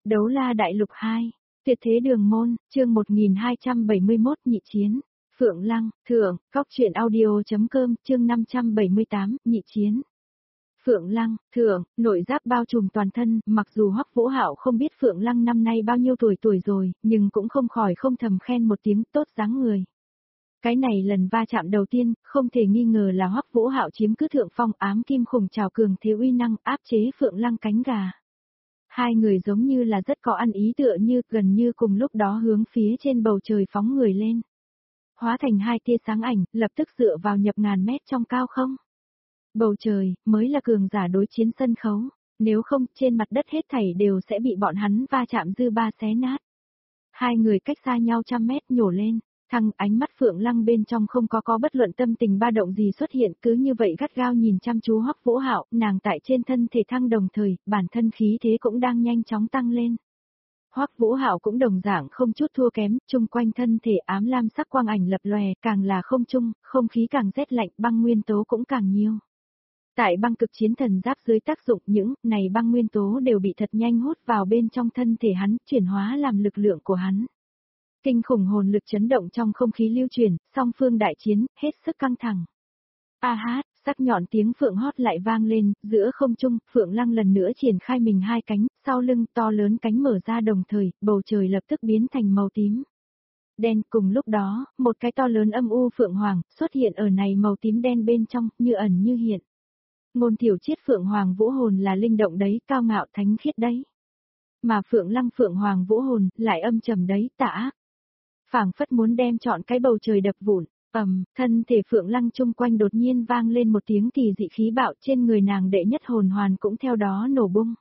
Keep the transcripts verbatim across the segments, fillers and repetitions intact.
Đấu la đại lục hai, tuyệt thế đường môn, chương một nghìn hai trăm bảy mươi mốt nhị chiến, Phượng Lăng, thượng, góc truyện audio.com, chương năm trăm bảy mươi tám, nhị chiến. Phượng Lăng, thượng, nội giáp bao trùm toàn thân, mặc dù Hoắc Vũ Hạo không biết Phượng Lăng năm nay bao nhiêu tuổi tuổi rồi, nhưng cũng không khỏi không thầm khen một tiếng tốt dáng người. Cái này lần va chạm đầu tiên, không thể nghi ngờ là Hoắc Vũ Hạo chiếm cứ thượng phong, ám kim khủng trảo cường thế uy năng áp chế Phượng Lăng cánh gà. Hai người giống như là rất có ăn ý, tựa như gần như cùng lúc đó hướng phía trên bầu trời phóng người lên. Hóa thành hai tia sáng ảnh, lập tức dựa vào nhập ngàn mét trong cao không. Bầu trời, mới là cường giả đối chiến sân khấu, nếu không trên mặt đất hết thảy đều sẽ bị bọn hắn va chạm dư ba xé nát. Hai người cách xa nhau trăm mét nhổ lên, thăng ánh mắt Phượng Lăng bên trong không có có bất luận tâm tình ba động gì xuất hiện, cứ như vậy gắt gao nhìn chăm chú Hoắc Vũ Hạo, nàng tại trên thân thể thăng đồng thời, bản thân khí thế cũng đang nhanh chóng tăng lên. Hoắc Vũ Hạo cũng đồng dạng không chút thua kém, chung quanh thân thể ám lam sắc quang ảnh lập lòe, càng là không trung, không khí càng rét lạnh, băng nguyên tố cũng càng nhiều. Tại băng cực chiến thần giáp dưới tác dụng, những này băng nguyên tố đều bị thật nhanh hút vào bên trong thân thể hắn, chuyển hóa làm lực lượng của hắn. Kinh khủng hồn lực chấn động trong không khí lưu truyền, song phương đại chiến, hết sức căng thẳng. A hát, sắc nhọn tiếng phượng hót lại vang lên, giữa không trung, Phượng Lăng lần nữa triển khai mình hai cánh, sau lưng to lớn cánh mở ra đồng thời, bầu trời lập tức biến thành màu tím. Đen, cùng lúc đó, một cái to lớn âm u phượng hoàng, xuất hiện ở này màu tím đen bên trong, như ẩn như hiện. Ngôn Thiểu Triết Phượng Hoàng Vũ Hồn là linh động đấy, cao ngạo thánh khiết đấy. Mà Phượng Lăng Phượng Hoàng Vũ Hồn, lại âm trầm đấy, tà ác. Phảng phất muốn đem trọn cái bầu trời đập vụn, ầm, thân thể Phượng Lăng chung quanh đột nhiên vang lên một tiếng kỳ dị khí bạo, trên người nàng đệ nhất hồn hoàn cũng theo đó nổ bung.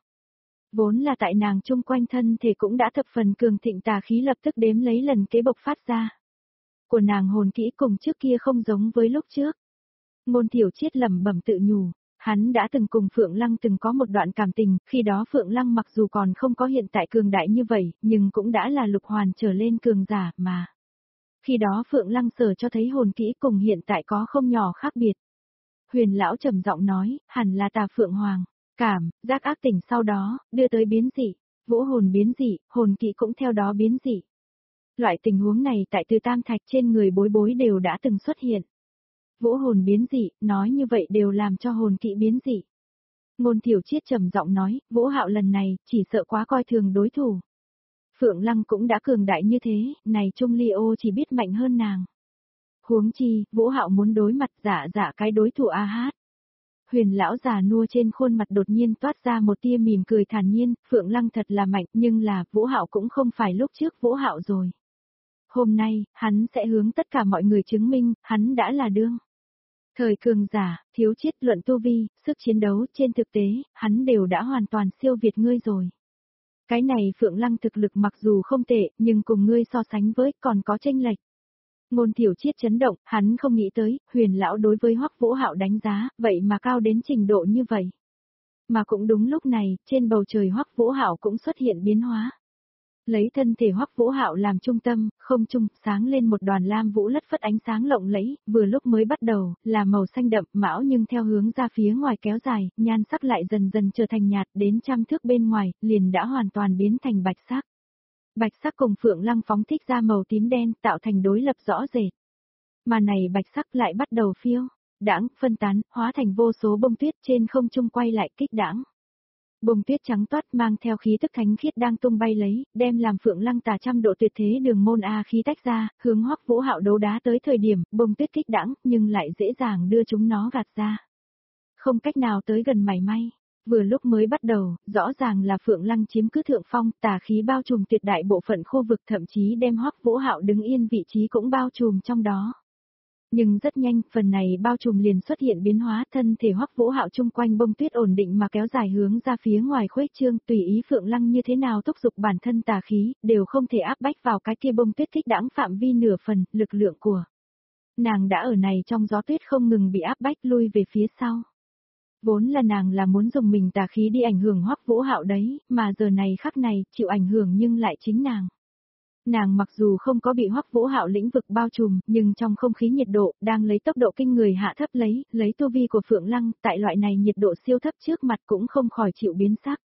Vốn là tại nàng chung quanh thân thể cũng đã thập phần cường thịnh tà khí lập tức đếm lấy lần kế bộc phát ra. Của nàng hồn kỹ cùng trước kia không giống với lúc trước. Ngôn Thiểu Triết lẩm bẩm tự nhủ. Hắn đã từng cùng Phượng Lăng từng có một đoạn cảm tình, khi đó Phượng Lăng mặc dù còn không có hiện tại cường đại như vậy, nhưng cũng đã là lục hoàn trở lên cường giả mà. Khi đó Phượng Lăng sở cho thấy hồn kỹ cùng hiện tại có không nhỏ khác biệt. Huyền lão trầm giọng nói, hẳn là tà Phượng Hoàng, cảm, giác ác tỉnh sau đó, đưa tới biến dị, vũ hồn biến dị, hồn kỹ cũng theo đó biến dị. Loại tình huống này tại Từ Tam Thạch trên người bối bối đều đã từng xuất hiện. Vũ hồn biến dị, nói như vậy đều làm cho hồn kỵ biến dị. Ngôn Thiểu Triết trầm giọng nói, Vũ Hạo lần này, chỉ sợ quá coi thường đối thủ. Phượng Lăng cũng đã cường đại như thế, này Trung Ly Ô chỉ biết mạnh hơn nàng. Huống chi, Vũ Hạo muốn đối mặt giả giả cái đối thủ A Hát. Huyền lão già nua trên khuôn mặt đột nhiên toát ra một tia mỉm cười thản nhiên, Phượng Lăng thật là mạnh, nhưng là, Vũ Hạo cũng không phải lúc trước Vũ Hạo rồi. Hôm nay, hắn sẽ hướng tất cả mọi người chứng minh, hắn đã là đương. Thời cường giả, thiếu chiết luận tu vi, sức chiến đấu trên thực tế, hắn đều đã hoàn toàn siêu việt ngươi rồi. Cái này Phượng Lăng thực lực mặc dù không tệ, nhưng cùng ngươi so sánh với còn có chênh lệch. Ngôn Thiểu Triết chấn động, hắn không nghĩ tới, huyền lão đối với Hoắc Vũ Hạo đánh giá, vậy mà cao đến trình độ như vậy. Mà cũng đúng lúc này, trên bầu trời Hoắc Vũ Hạo cũng xuất hiện biến hóa. Lấy thân thể Hoắc Vũ Hạo làm trung tâm, không trung, sáng lên một đoàn lam vũ lất phất ánh sáng lộng lẫy, vừa lúc mới bắt đầu, là màu xanh đậm, mão nhưng theo hướng ra phía ngoài kéo dài, nhan sắc lại dần dần trở thành nhạt, đến trăm thước bên ngoài, liền đã hoàn toàn biến thành bạch sắc. Bạch sắc cùng Phượng Lăng phóng thích ra màu tím đen, tạo thành đối lập rõ rệt. Mà này bạch sắc lại bắt đầu phiêu, đãng, phân tán, hóa thành vô số bông tuyết trên không trung quay lại kích đãng. Bông tuyết trắng toát mang theo khí tức thánh khiết đang tung bay lấy, đem làm Phượng Lăng tà trăm độ tuyệt thế đường môn A khí tách ra, hướng Hoắc Vũ Hạo đấu đá tới thời điểm, bông tuyết kích đãng, nhưng lại dễ dàng đưa chúng nó gạt ra. Không cách nào tới gần mảy may. Vừa lúc mới bắt đầu, rõ ràng là Phượng Lăng chiếm cứ thượng phong, tà khí bao trùm tuyệt đại bộ phận khu vực, thậm chí đem Hoắc Vũ Hạo đứng yên vị trí cũng bao trùm trong đó. Nhưng rất nhanh, phần này bao trùm liền xuất hiện biến hóa, thân thể Hoắc Vũ Hạo chung quanh bông tuyết ổn định mà kéo dài hướng ra phía ngoài khuếch trương, tùy ý Phượng Lăng như thế nào thúc giục bản thân tà khí, đều không thể áp bách vào cái kia bông tuyết kích đãng phạm vi nửa phần, lực lượng của nàng đã ở này trong gió tuyết không ngừng bị áp bách lui về phía sau. Vốn là nàng là muốn dùng mình tà khí đi ảnh hưởng Hoắc Vũ Hạo đấy, mà giờ này khắc này, chịu ảnh hưởng nhưng lại chính nàng. Nàng mặc dù không có bị Hoắc Vũ Hạo lĩnh vực bao trùm, nhưng trong không khí nhiệt độ, đang lấy tốc độ kinh người hạ thấp lấy, lấy tu vi của Phượng Lăng, tại loại này nhiệt độ siêu thấp trước mặt cũng không khỏi chịu biến sắc.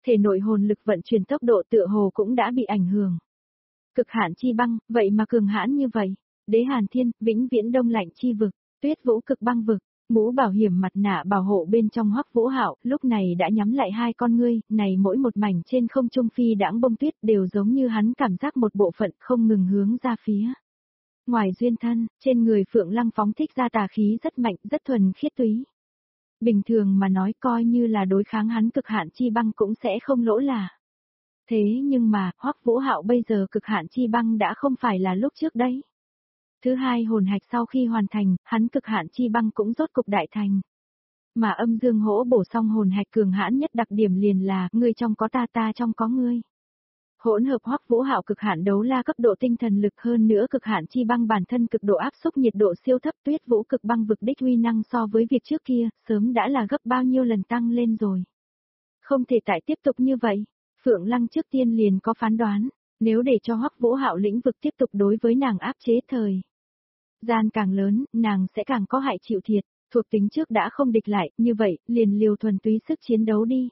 thể nội hồn lực vận chuyển tốc độ tựa hồ cũng đã bị ảnh hưởng. Cực hạn chi băng, vậy mà cường hãn như vậy. Đế Hàn Thiên, vĩnh viễn đông lạnh chi vực, Tuyết Vũ cực băng vực, mũ bảo hiểm mặt nạ bảo hộ bên trong Hoắc Vũ Hạo, lúc này đã nhắm lại hai con ngươi, này mỗi một mảnh trên không trung phi đãng bông tuyết đều giống như hắn cảm giác một bộ phận không ngừng hướng ra phía. Ngoài duyên thân, trên người Phượng Lăng phóng thích ra tà khí rất mạnh, rất thuần khiết túy. Bình thường mà nói coi như là đối kháng hắn cực hạn chi băng cũng sẽ không lỗ là. Thế nhưng mà, Hoắc Vũ Hạo bây giờ cực hạn chi băng đã không phải là lúc trước đấy. Thứ hai hồn hạch sau khi hoàn thành, hắn cực hạn chi băng cũng rốt cục đại thành. Mà âm dương hỗ bổ xong hồn hạch cường hãn nhất đặc điểm liền là, ngươi trong có ta ta trong có ngươi. Hỗn hợp Hoắc Vũ Hạo cực hạn đấu la cấp độ tinh thần lực hơn nữa cực hạn chi băng bản thân cực độ áp xúc nhiệt độ siêu thấp Tuyết Vũ cực băng vực đích uy năng so với việc trước kia, sớm đã là gấp bao nhiêu lần tăng lên rồi. Không thể tại tiếp tục như vậy, Phượng Lăng trước tiên liền có phán đoán, nếu để cho Hoắc Vũ Hạo lĩnh vực tiếp tục đối với nàng áp chế thời gian càng lớn, nàng sẽ càng có hại chịu thiệt, thuộc tính trước đã không địch lại, như vậy, liền liều thuần túy sức chiến đấu đi.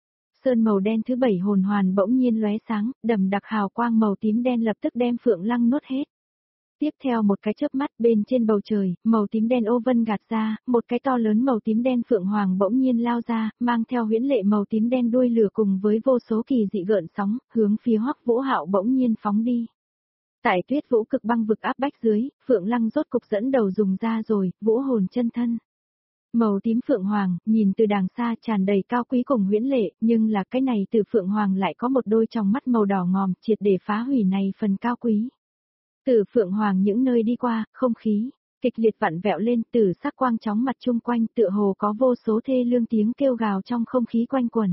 Sơn màu đen thứ bảy hồn hoàn bỗng nhiên lóe sáng, đầm đặc hào quang màu tím đen lập tức đem Phượng Lăng nuốt hết. Tiếp theo một cái chớp mắt bên trên bầu trời, màu tím đen ô vân gạt ra, một cái to lớn màu tím đen Phượng Hoàng bỗng nhiên lao ra, mang theo huyễn lệ màu tím đen đuôi lửa cùng với vô số kỳ dị gợn sóng, hướng phía Hoắc Vũ Hạo bỗng nhiên phóng đi. Tại Tuyết Vũ cực băng vực áp bách dưới, Phượng Lăng rốt cục dẫn đầu dùng ra rồi, vũ hồn chân thân. Màu tím Phượng Hoàng, nhìn từ đàng xa tràn đầy cao quý cùng huyễn lệ, nhưng là cái này từ Phượng Hoàng lại có một đôi tròng mắt màu đỏ ngòm, triệt để phá hủy này phần cao quý. Từ Phượng Hoàng những nơi đi qua, không khí kịch liệt vặn vẹo lên, từ sắc quang chóng mặt chung quanh tựa hồ có vô số thê lương tiếng kêu gào trong không khí quanh quẩn.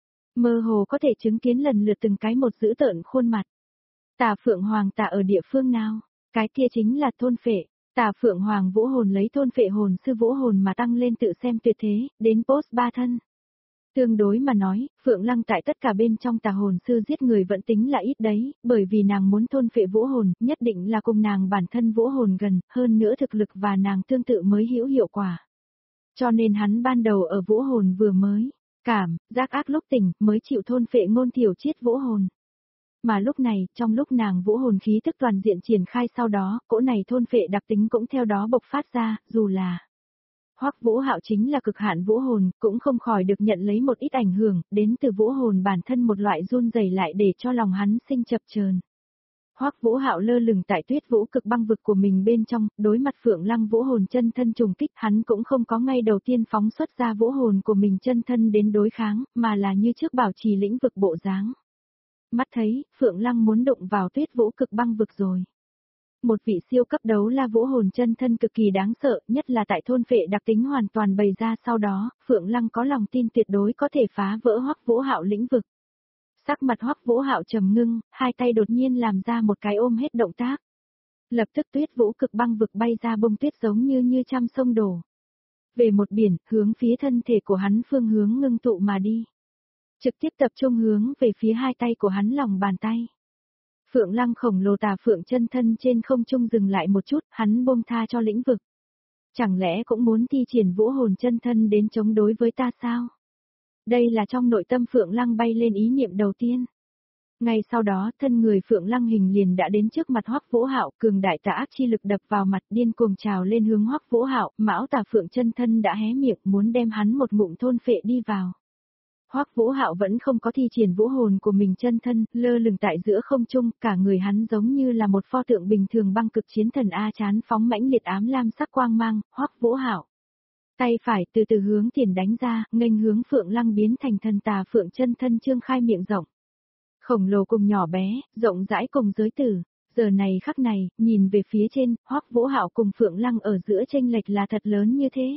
Mơ hồ có thể chứng kiến lần lượt từng cái một dữ tợn khuôn mặt. Tà Phượng Hoàng tà ở địa phương nào? Cái kia chính là thôn phệ. Tà Phượng Hoàng vũ hồn lấy thôn phệ hồn sư vũ hồn mà tăng lên tự xem tuyệt thế, đến post ba thân. Tương đối mà nói, Phượng Lăng tại tất cả bên trong tà hồn sư giết người vẫn tính là ít đấy, bởi vì nàng muốn thôn phệ vũ hồn, nhất định là cùng nàng bản thân vũ hồn gần, hơn nữa thực lực và nàng tương tự mới hữu hiệu quả. Cho nên hắn ban đầu ở vũ hồn vừa mới, cảm, giác ác lúc tỉnh, mới chịu thôn phệ ngôn thiểu chiết vũ hồn. Mà lúc này, trong lúc nàng vũ hồn khí tức toàn diện triển khai sau đó, cỗ này thôn phệ đặc tính cũng theo đó bộc phát ra, dù là Hoắc Vũ Hạo chính là cực hạn vũ hồn, cũng không khỏi được nhận lấy một ít ảnh hưởng, đến từ vũ hồn bản thân một loại run rẩy lại để cho lòng hắn sinh chập chờn. Hoắc Vũ Hạo lơ lửng tại Tuyết Vũ cực băng vực của mình bên trong, đối mặt Phượng Lăng vũ hồn chân thân trùng kích, hắn cũng không có ngay đầu tiên phóng xuất ra vũ hồn của mình chân thân đến đối kháng, mà là như trước bảo trì lĩnh vực bộ dáng. Mắt thấy, Phượng Lăng muốn đụng vào Tuyết Vũ cực băng vực rồi. Một vị siêu cấp đấu la vũ hồn chân thân cực kỳ đáng sợ, nhất là tại thôn phệ đặc tính hoàn toàn bày ra sau đó, Phượng Lăng có lòng tin tuyệt đối có thể phá vỡ Hoắc Vũ Hạo lĩnh vực. Sắc mặt Hoắc Vũ Hạo trầm ngưng, hai tay đột nhiên làm ra một cái ôm hết động tác. Lập tức Tuyết Vũ cực băng vực bay ra bông tuyết giống như như trăm sông đổ. Về một biển, hướng phía thân thể của hắn phương hướng ngưng tụ mà đi. Trực tiếp tập trung hướng về phía hai tay của hắn lòng bàn tay. Phượng Lăng khổng lồ tà phượng chân thân trên không trung dừng lại một chút, hắn buông tha cho lĩnh vực. Chẳng lẽ cũng muốn thi triển vũ hồn chân thân đến chống đối với ta sao? Đây là trong nội tâm Phượng Lăng bay lên ý niệm đầu tiên. Ngay sau đó, thân người Phượng Lăng hình liền đã đến trước mặt Hoắc Vũ Hạo, cường đại tà ác chi lực đập vào mặt, điên cuồng trào lên hướng Hoắc Vũ Hạo, mão tà phượng chân thân đã hé miệng muốn đem hắn một ngụm thôn phệ đi vào. Hoắc Vũ Hạo vẫn không có thi triển vũ hồn của mình chân thân, lơ lửng tại giữa không trung, cả người hắn giống như là một pho tượng bình thường băng cực chiến thần a chán phóng mãnh liệt ám lam sắc quang mang, Hoắc Vũ Hạo. Tay phải từ từ hướng tiền đánh ra, nghênh hướng Phượng Lăng biến thành thần tà phượng chân thân trương khai miệng rộng. Khổng lồ cùng nhỏ bé, rộng rãi cùng giới tử, giờ này khắc này, nhìn về phía trên, Hoắc Vũ Hạo cùng Phượng Lăng ở giữa chênh lệch là thật lớn như thế.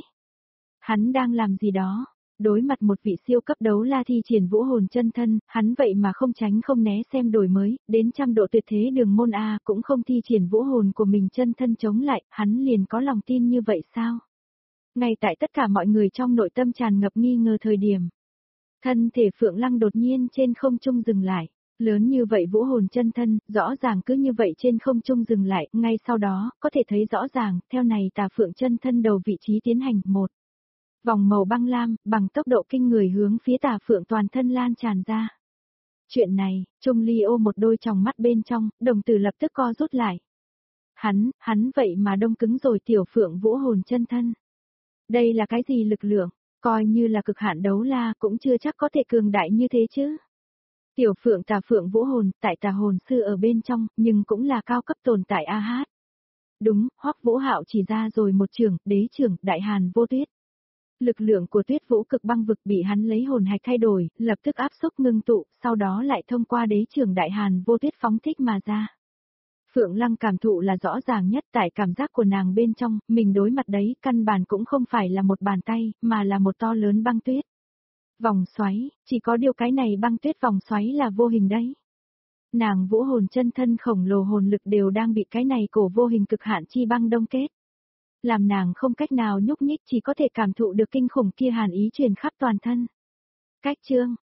Hắn đang làm gì đó? Đối mặt một vị siêu cấp đấu la thi triển vũ hồn chân thân, hắn vậy mà không tránh không né xem đổi mới, đến trăm độ tuyệt thế đường môn A cũng không thi triển vũ hồn của mình chân thân chống lại, hắn liền có lòng tin như vậy sao? Ngay tại tất cả mọi người trong nội tâm tràn ngập nghi ngờ thời điểm. Thân thể Phượng Lăng đột nhiên trên không trung dừng lại, lớn như vậy vũ hồn chân thân, rõ ràng cứ như vậy trên không trung dừng lại, ngay sau đó, có thể thấy rõ ràng, theo này tà Phượng chân thân đầu vị trí tiến hành, một. Vòng màu băng lam, bằng tốc độ kinh người hướng phía Tà Phượng toàn thân lan tràn ra. Chuyện này, Trung Ly ô một đôi tròng mắt bên trong, đồng tử lập tức co rút lại. Hắn, hắn vậy mà đông cứng rồi Tiểu Phượng vũ hồn chân thân. Đây là cái gì lực lượng, coi như là cực hạn đấu la cũng chưa chắc có thể cường đại như thế chứ. Tiểu Phượng Tà Phượng vũ hồn, tại Tà hồn sư ở bên trong, nhưng cũng là cao cấp tồn tại a hát. Đúng, Hoắc Vũ Hạo chỉ ra rồi một trường, đế trường, Đại Hàn Vô Tuyết. Lực lượng của Tuyết Vũ cực băng vực bị hắn lấy hồn hạch thay đổi, lập tức áp xúc ngưng tụ, sau đó lại thông qua đế trường Đại Hàn Vô Tuyết phóng thích mà ra. Phượng Lăng cảm thụ là rõ ràng nhất tại cảm giác của nàng bên trong, mình đối mặt đấy căn bản cũng không phải là một bàn tay, mà là một to lớn băng tuyết. Vòng xoáy, chỉ có điều cái này băng tuyết vòng xoáy là vô hình đấy. Nàng vũ hồn chân thân khổng lồ hồn lực đều đang bị cái này cổ vô hình cực hạn chi băng đông kết. Làm nàng không cách nào nhúc nhích, chỉ có thể cảm thụ được kinh khủng kia hàn ý truyền khắp toàn thân. Cách chương,